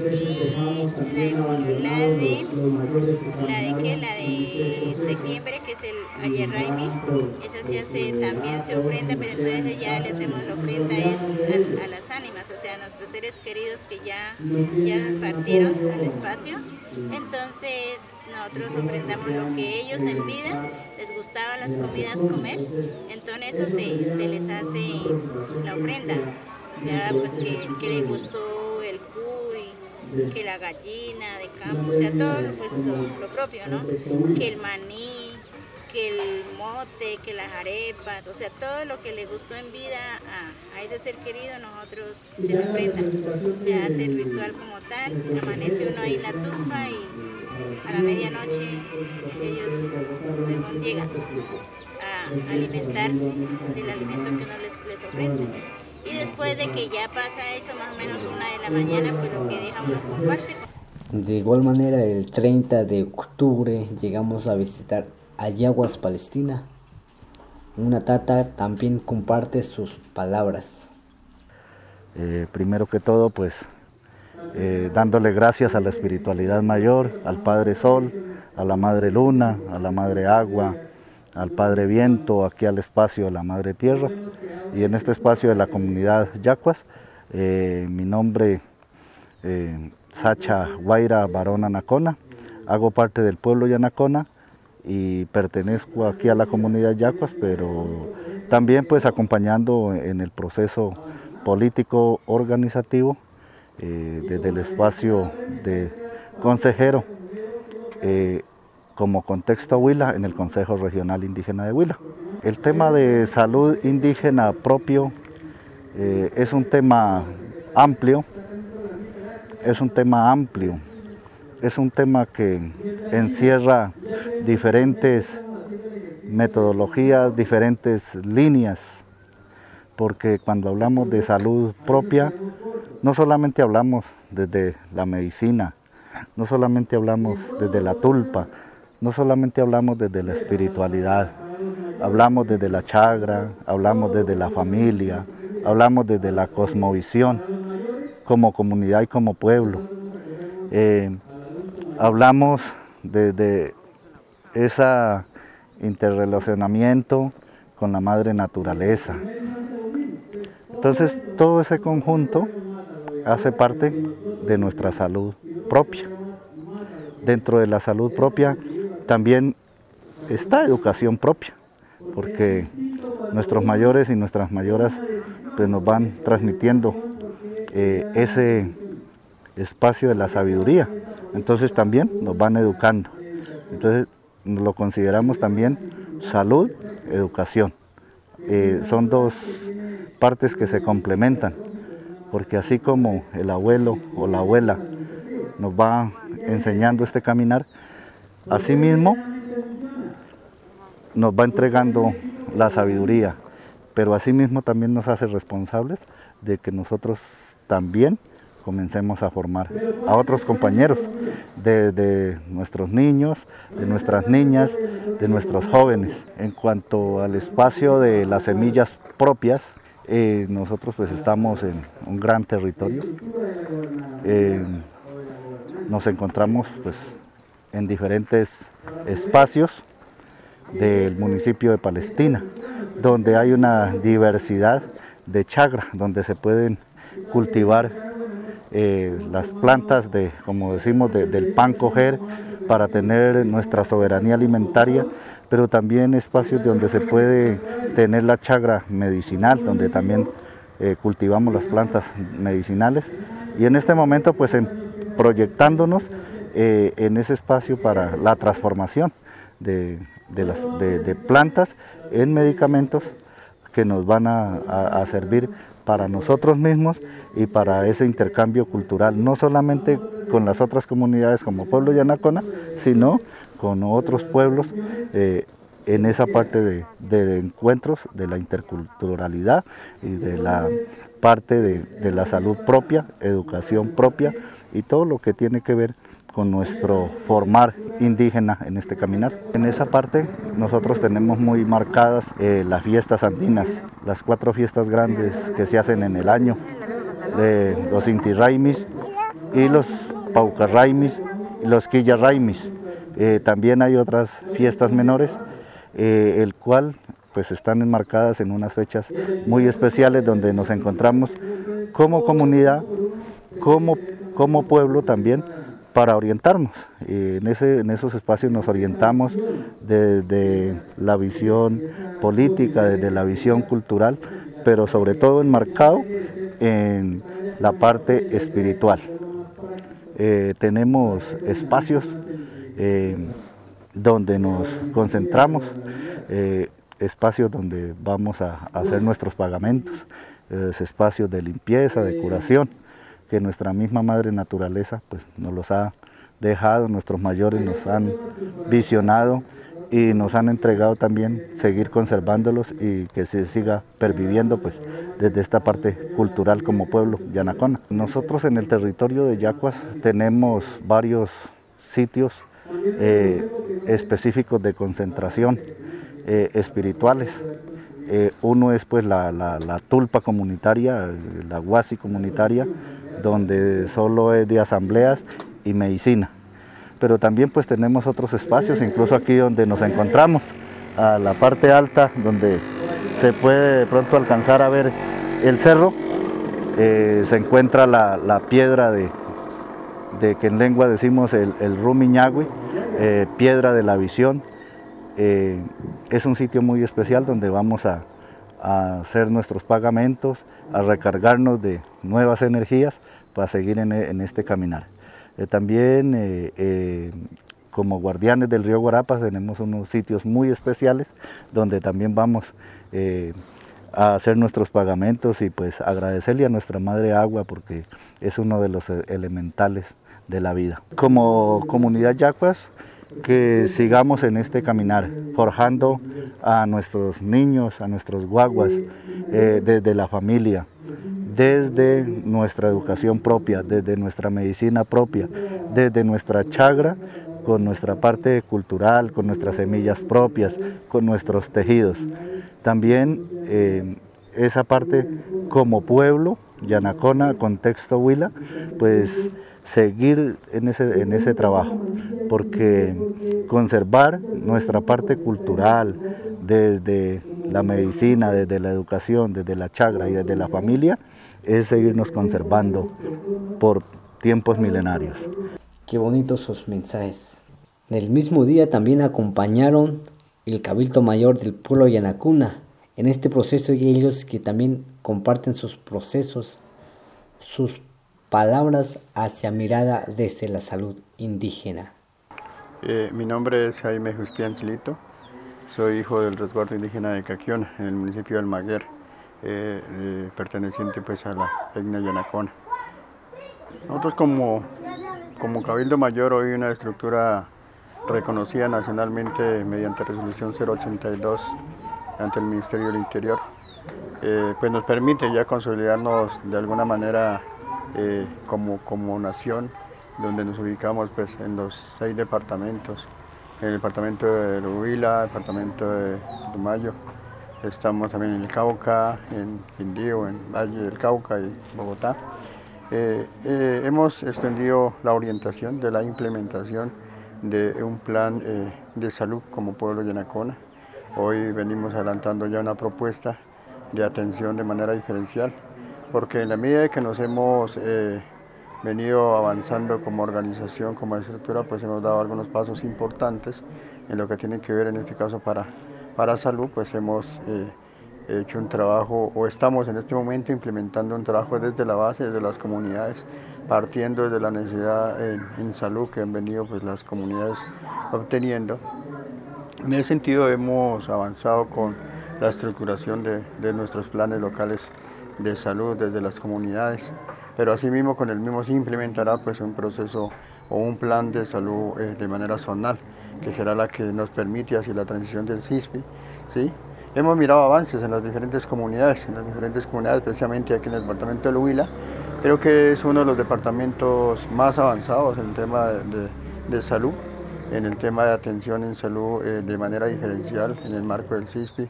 de septiembre, que es el Ayarraimi, esa se hace, también se ofrenda, pero entonces ya le hacemos la ofrenda a las ánimas, o sea, a nuestros seres queridos que ya partieron al espacio. Entonces nosotros ofrendamos lo que ellos en vida les gustaba las comidas comer, entonces eso se les hace la ofrenda, o sea, pues que les gustó el cuy, que la gallina de campo, o sea, todo pues, lo propio, ¿no? Que el maní, que el mote, que las arepas, o sea, todo lo que le gustó en vida a ese ser querido, nosotros se le ofrenda. Se hace el ritual como tal, amanece uno ahí en la tumba y a la medianoche ellos llegan a alimentarse del alimento que uno les ofrenda. Y después de que ya pasa eso, más o menos 1 de la mañana, pues lo que deja uno comparte.
De igual manera, el 30 de octubre llegamos a visitar Ayaguas, Palestina. Una tata también comparte sus palabras.
Primero que todo, pues dándole gracias a la espiritualidad mayor, al Padre Sol, a la Madre Luna, a la Madre Agua, al Padre Viento, aquí al espacio de la Madre Tierra, y en este espacio de la comunidad Yacuas, Mi nombre Sacha Guaira Barón Anacona, hago parte del pueblo de Anacona y pertenezco aquí a la comunidad Yacuas, pero también pues acompañando en el proceso político organizativo desde el espacio de consejero como contexto Huila en el Consejo Regional Indígena de Huila. El tema de salud indígena propio es un tema amplio, es un tema que encierra diferentes metodologías, diferentes líneas, porque cuando hablamos de salud propia, no solamente hablamos desde la medicina, no solamente hablamos desde la tulpa, no solamente hablamos desde la espiritualidad, hablamos desde la chagra, hablamos desde la familia, hablamos desde la cosmovisión, como comunidad y como pueblo. Hablamos de ese interrelacionamiento con la madre naturaleza. Entonces, todo ese conjunto hace parte de nuestra salud propia. Dentro de la salud propia también está educación propia, porque nuestros mayores y nuestras mayoras pues, nos van transmitiendo ese espacio de la sabiduría, entonces también nos van educando. Entonces lo consideramos también salud, educación. Son dos partes que se complementan, porque así como el abuelo o la abuela nos va enseñando este caminar, asimismo nos va entregando la sabiduría, pero asimismo también nos hace responsables de que nosotros también comencemos a formar a otros compañeros, de nuestros niños, de nuestras niñas, de nuestros jóvenes. En cuanto al espacio de las semillas propias, nosotros pues estamos en un gran territorio. Nos encontramos pues en diferentes espacios del municipio de Palestina, donde hay una diversidad de chagra, donde se pueden cultivar las plantas como decimos, del pan coger para tener nuestra soberanía alimentaria, pero también espacios donde se puede tener la chagra medicinal, donde también cultivamos las plantas medicinales, y en este momento pues proyectándonos en ese espacio para la transformación de plantas en medicamentos que nos van a servir para nosotros mismos y para ese intercambio cultural, no solamente con las otras comunidades como pueblo de Anacona, sino con otros pueblos en esa parte de encuentros, de la interculturalidad y de la parte de la salud propia, educación propia y todo lo que tiene que ver con nuestro formar indígena en este caminar. En esa parte nosotros tenemos muy marcadas las fiestas andinas, las 4 fiestas grandes que se hacen en el año, de los Inti Raymis y los Pauca Raymis y los Quilla Raymis. También hay otras fiestas menores, el cual pues están enmarcadas en unas fechas muy especiales donde nos encontramos como comunidad, como pueblo también, para orientarnos. En esos espacios nos orientamos desde la visión política, desde la visión cultural, pero sobre todo enmarcado en la parte espiritual. Tenemos espacios donde nos concentramos, espacios donde vamos a hacer nuestros pagamentos, espacios de limpieza, de curación, que nuestra misma madre naturaleza pues, nos los ha dejado, nuestros mayores nos han visionado y nos han entregado también seguir conservándolos y que se siga perviviendo pues, desde esta parte cultural como pueblo Yanacona. Nosotros en el territorio de Yacuas tenemos varios sitios específicos de concentración espirituales. Uno es pues la tulpa comunitaria, la huasi comunitaria, donde solo es de asambleas y medicina. Pero también pues tenemos otros espacios, incluso aquí donde nos encontramos, a la parte alta, donde se puede de pronto alcanzar a ver el cerro. se encuentra la piedra de que en lengua decimos el Rumiñahui, piedra de la visión. Es un sitio muy especial donde vamos a hacer nuestros pagamentos, a recargarnos de nuevas energías para seguir en este caminar. También como guardianes del río Guarapas tenemos unos sitios muy especiales donde también vamos a hacer nuestros pagamentos y pues agradecerle a nuestra Madre Agua porque es uno de los elementales de la vida. Como comunidad yacuas, que sigamos en este caminar, forjando a nuestros niños, a nuestros guaguas, desde la familia, desde nuestra educación propia, desde nuestra medicina propia, desde nuestra chagra, con nuestra parte cultural, con nuestras semillas propias, con nuestros tejidos. También esa parte como pueblo, Yanacona, contexto Huila, pues seguir en ese trabajo, porque conservar nuestra parte cultural desde la medicina, desde la educación, desde la chagra y desde la familia, es seguirnos conservando por tiempos milenarios.
Qué bonitos sus mensajes. En el mismo día también acompañaron el Cabildo Mayor del pueblo Yanacuna en este proceso y ellos que también comparten sus procesos, sus palabras hacia mirada desde la salud indígena.
Mi nombre es Jaime Justián Chilito, soy hijo del resguardo indígena de Caquiona, en el municipio de Almaguer, perteneciente pues a la etnia Yanacona. Nosotros como Cabildo Mayor, hoy una estructura reconocida nacionalmente mediante resolución 082 ante el Ministerio del Interior, pues nos permite ya consolidarnos de alguna manera como nación, donde nos ubicamos pues en los 6 departamentos, en el departamento de Huila, el departamento de Putumayo, estamos también en el Cauca, en Quindío, en Valle del Cauca y Bogotá. Hemos extendido la orientación de la implementación de un plan de salud como pueblo Yanacona. Hoy venimos adelantando ya una propuesta de atención de manera diferencial, porque en la medida que nos hemos venido avanzando como organización, como estructura, pues hemos dado algunos pasos importantes en lo que tiene que ver en este caso para salud, pues hemos hecho un trabajo, o estamos en este momento implementando un trabajo desde la base, desde las comunidades, partiendo desde la necesidad en salud que han venido pues las comunidades obteniendo. En ese sentido hemos avanzado con la estructuración de nuestros planes locales de salud desde las comunidades, pero asimismo con el mismo se implementará pues un proceso o un plan de salud de manera zonal, que será la que nos permite hacia la transición del CISPI, ¿sí? Hemos mirado avances en las diferentes comunidades, especialmente aquí en el departamento del Huila. Creo que es uno de los departamentos más avanzados en el tema de salud, en el tema de atención en salud de manera diferencial en el marco del CISPI.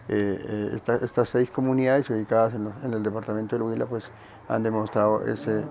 Estas 6 comunidades ubicadas en el departamento del Huila pues han demostrado ese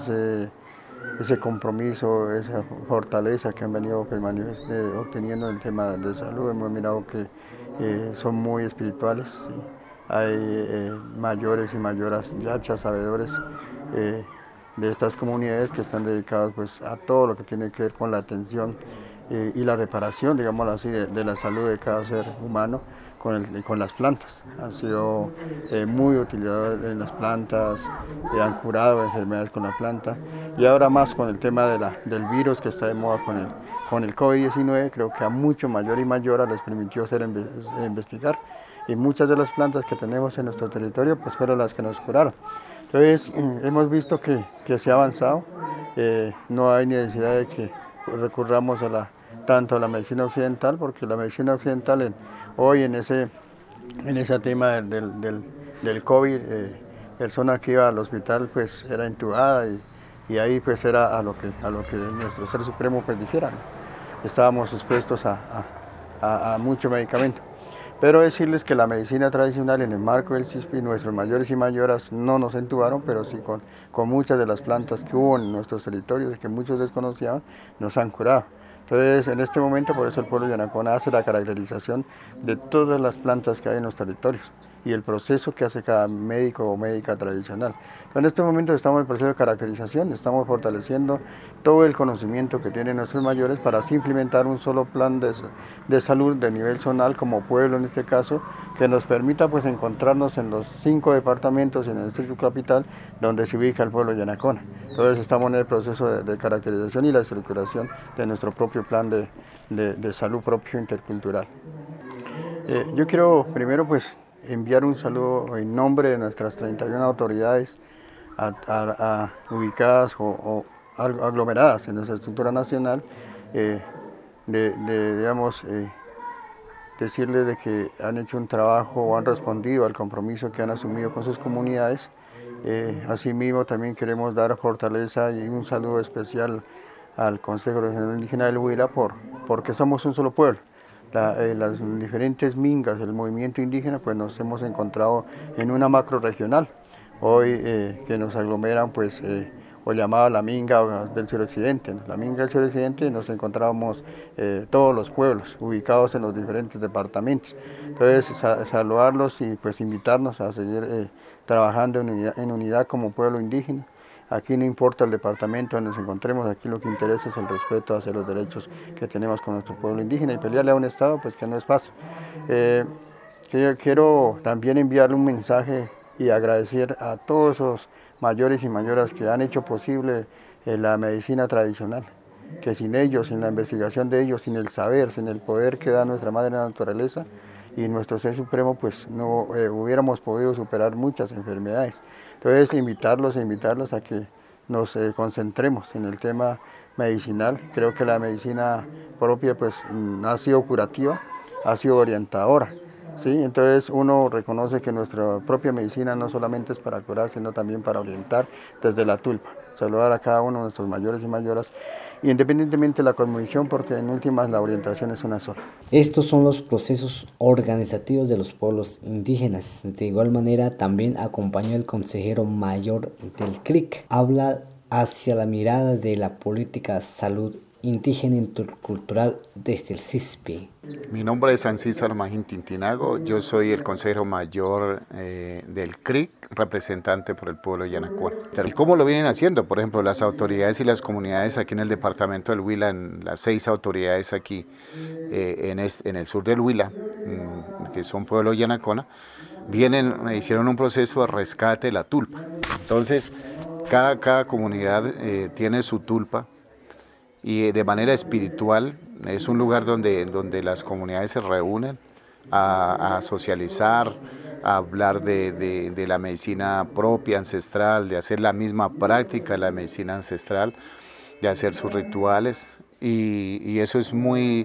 compromiso, esa fortaleza que han venido pues, obteniendo en el tema de salud. Hemos mirado que son muy espirituales, ¿sí? Hay mayores y mayoras yachas, sabedores de estas comunidades que están dedicados pues, a todo lo que tiene que ver con la atención y la reparación, digámoslo así, de la salud de cada ser humano con las plantas. Han sido muy utilizados en las plantas, han curado enfermedades con la planta y ahora más con el tema del virus que está de moda con el COVID-19, creo que a mucho mayor y mayoras les permitió investigar y muchas de las plantas que tenemos en nuestro territorio pues fueron las que nos curaron. Entonces hemos visto que se ha avanzado, no hay necesidad de que recurramos tanto a la medicina occidental, porque la medicina occidental hoy en ese tema del COVID, persona que iba al hospital pues era intubada y ahí pues era a lo que nuestro Ser Supremo pues dijera, ¿no? Estábamos expuestos a mucho medicamento. Pero decirles que la medicina tradicional en el marco del CISPI, nuestros mayores y mayoras no nos entubaron, pero sí con muchas de las plantas que hubo en nuestros territorios y que muchos desconocían, nos han curado. Entonces, en este momento, por eso el pueblo de Yanacona hace la caracterización de todas las plantas que hay en los territorios y el proceso que hace cada médico o médica tradicional. En este momento estamos en el proceso de caracterización, estamos fortaleciendo todo el conocimiento que tienen nuestros mayores para así implementar un solo plan de salud de nivel zonal como pueblo en este caso, que nos permita pues encontrarnos en los 5 departamentos y en el distrito capital donde se ubica el pueblo Yanacona. Entonces estamos en el proceso de caracterización y la estructuración de nuestro propio plan de salud propio intercultural. Yo quiero primero pues enviar un saludo en nombre de nuestras 31 autoridades ubicadas o aglomeradas en nuestra estructura nacional, decirles de que han hecho un trabajo o han respondido al compromiso que han asumido con sus comunidades. Asimismo también queremos dar fortaleza y un saludo especial al Consejo Regional Indígena del Huila porque somos un solo pueblo. Las diferentes mingas del movimiento indígena pues nos hemos encontrado en una macro regional hoy que nos aglomeran pues o llamada la minga del suroccidente. La minga del suroccidente nos encontramos todos los pueblos ubicados en los diferentes departamentos. Entonces saludarlos y pues invitarnos a seguir trabajando en unidad como pueblo indígena. Aquí no importa el departamento donde nos encontremos, aquí lo que interesa es el respeto hacia los derechos que tenemos con nuestro pueblo indígena y pelearle a un Estado pues que no es fácil. Quiero también enviarle un mensaje y agradecer a todos esos mayores y mayoras que han hecho posible la medicina tradicional, que sin ellos, sin la investigación de ellos, sin el saber, sin el poder que da nuestra madre naturaleza y nuestro ser supremo, pues no hubiéramos podido superar muchas enfermedades. Entonces invitarlos e invitarlas a que nos concentremos en el tema medicinal. Creo que la medicina propia pues ha sido curativa, ha sido orientadora. ¿Sí? Entonces uno reconoce que nuestra propia medicina no solamente es para curar, sino también para orientar desde la tulpa. Saludar a cada uno de nuestros mayores y mayoras, independientemente de la cosmovisión, porque en últimas la orientación es una sola.
Estos son los procesos organizativos de los pueblos indígenas. De igual manera, también acompañó el consejero mayor del CRIC. Habla hacia la mirada de la política salud indígena intercultural desde el CISPI.
Mi nombre es Ancísar Magín Tintinago, yo soy el consejero mayor del CRIC, representante por el pueblo Yanacona. ¿Y cómo lo vienen haciendo? Por ejemplo, las autoridades y las comunidades aquí en el departamento del Huila, en las 6 autoridades aquí en el sur del Huila, que son pueblo Yanacona, hicieron un proceso de rescate de la tulpa. Entonces, cada comunidad tiene su tulpa, y de manera espiritual es un lugar donde las comunidades se reúnen a socializar, a hablar de la medicina propia, ancestral, de hacer la misma práctica de la medicina ancestral, de hacer sus rituales y eso es muy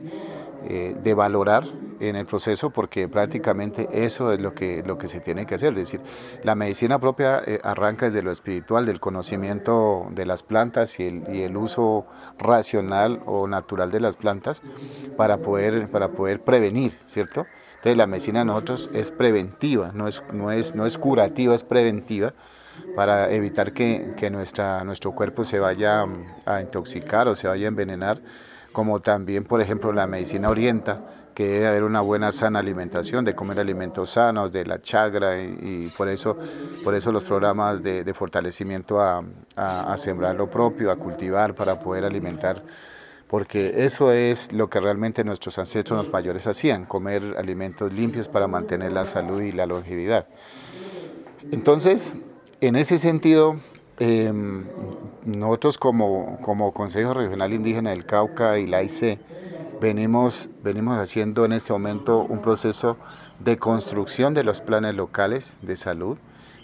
de valorar en el proceso porque prácticamente eso es lo que se tiene que hacer, es decir, la medicina propia arranca desde lo espiritual, del conocimiento de las plantas y el uso racional o natural de las plantas para poder prevenir, ¿cierto? Entonces la medicina de nosotros es preventiva, no es curativa, es preventiva para evitar que nuestro cuerpo se vaya a intoxicar o se vaya a envenenar, como también, por ejemplo, la medicina orienta, que debe haber una buena sana alimentación, de comer alimentos sanos, de la chagra, y por eso los programas de fortalecimiento a sembrar lo propio, a cultivar para poder alimentar, porque eso es lo que realmente nuestros ancestros, los mayores, hacían, comer alimentos limpios para mantener la salud y la longevidad. Entonces, en ese sentido, nosotros como Consejo Regional Indígena del Cauca y la AIC venimos haciendo en este momento un proceso de construcción de los planes locales de salud,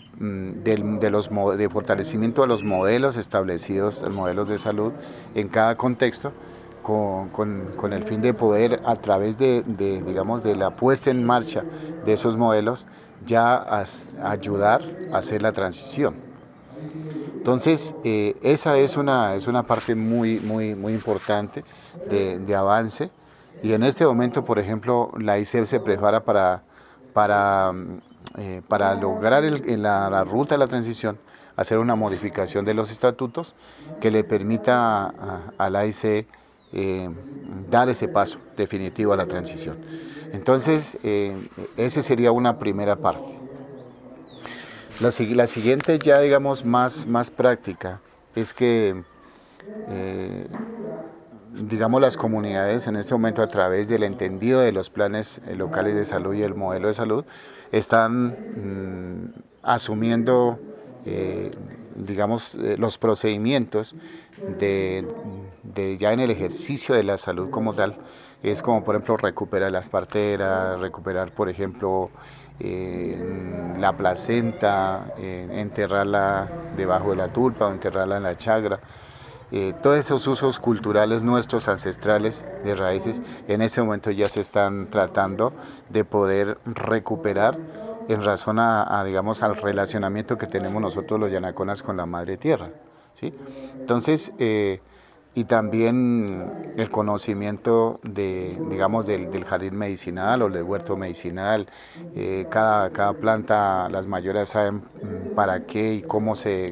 de fortalecimiento de los modelos establecidos, modelos de salud en cada contexto, con el fin de poder, a través de la puesta en marcha de esos modelos, ya ayudar a hacer la transición. Entonces, esa es una parte muy importante de avance, y en este momento, por ejemplo, la ICEP se prepara para lograr la ruta de la transición, hacer una modificación de los estatutos que le permita a la ICE dar ese paso definitivo a la transición. Entonces, esa sería una primera parte. La siguiente ya, digamos, más práctica es que, digamos, las comunidades en este momento, a través del entendido de los planes locales de salud y el modelo de salud, están asumiendo, digamos, los procedimientos de ya en el ejercicio de la salud como tal. Es como, por ejemplo, recuperar las parteras, recuperar, por ejemplo, la placenta, enterrarla debajo de la tulpa o enterrarla en la chagra. Todos esos usos culturales nuestros, ancestrales, de raíces, en ese momento ya se están tratando de poder recuperar en razón digamos, al relacionamiento que tenemos nosotros los yanaconas con la Madre Tierra, ¿sí? Entonces, y también el conocimiento digamos, del jardín medicinal o del huerto medicinal. Cada planta, las mayoras saben para qué y cómo se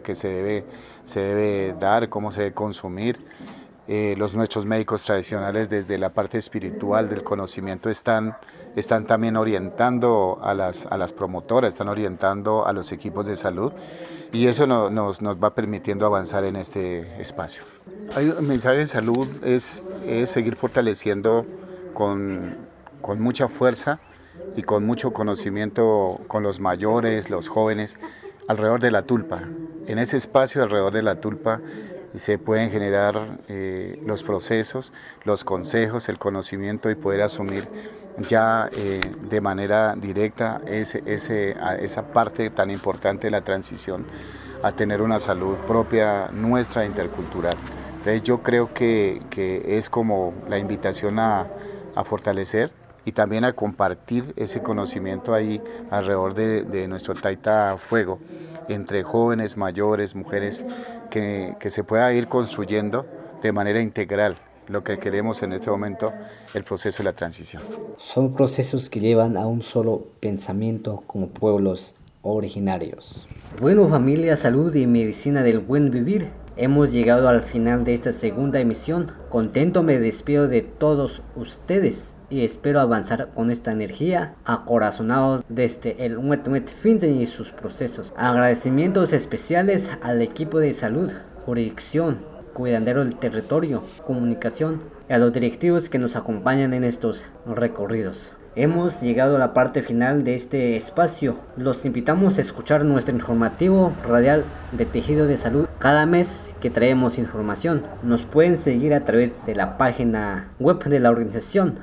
debe dar, cómo se debe consumir. Nuestros médicos tradicionales, desde la parte espiritual del conocimiento, están también orientando a las promotoras, están orientando a los equipos de salud, y eso nos va permitiendo avanzar en este espacio. El mensaje de salud es seguir fortaleciendo con mucha fuerza y con mucho conocimiento con los mayores, los jóvenes, alrededor de la tulpa. En ese espacio alrededor de la tulpa se pueden generar los procesos, los consejos, el conocimiento, y poder asumir ya de manera directa esa parte tan importante de la transición a tener una salud propia nuestra, intercultural. Entonces yo creo que es como la invitación a fortalecer y también a compartir ese conocimiento ahí alrededor de nuestro Taita Fuego, entre jóvenes, mayores, mujeres, que se pueda ir construyendo de manera integral lo que queremos en este momento, el proceso de la transición.
Son procesos que llevan a un solo pensamiento como pueblos originarios. Bueno, familia, salud y medicina del buen vivir, hemos llegado al final de esta segunda emisión. Contento me despido de todos ustedes y espero avanzar con esta energía, acorazonados desde el Finzen y sus procesos. Agradecimientos especiales al equipo de salud, jurisdicción, cuidadero del territorio, comunicación y a los directivos que nos acompañan en estos recorridos. Hemos llegado a la parte final de este espacio. Los invitamos a escuchar nuestro informativo radial de Tejido de Salud cada mes, que traemos información. Nos pueden seguir a través de la página web de la organización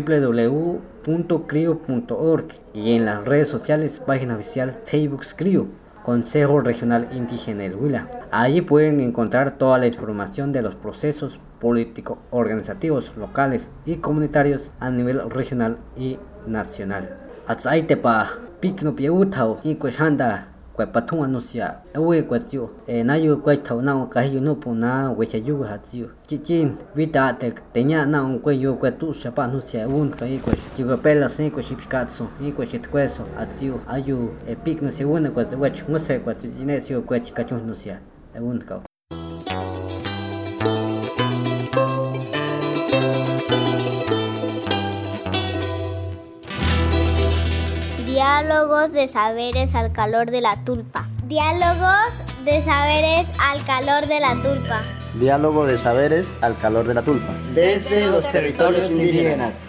www.crio.org y en las redes sociales, página oficial Facebook CRIO, Consejo Regional Indígena del Huila. Allí pueden encontrar toda la información de los procesos políticos, organizativos, locales y comunitarios a nivel regional y nacional. Atzaitepa pikno piutao y cueshanda cuepatun anuncia ewe cuetio nayu cuetao na kahiyo no puna wechayu hatiu chikin vita teña na un cuello cuetu chapa anuncia un kai cuech chigopela se cuechipkatso y cuechitqueso atiu ayu pikno segunda cuet wech mose cuet jinesio cuech kachu anuncia un ka.
Diálogos de saberes al calor de la tulpa. Diálogos de saberes al calor de la tulpa.
Diálogo de saberes al calor de la tulpa.
Desde los territorios indígenas.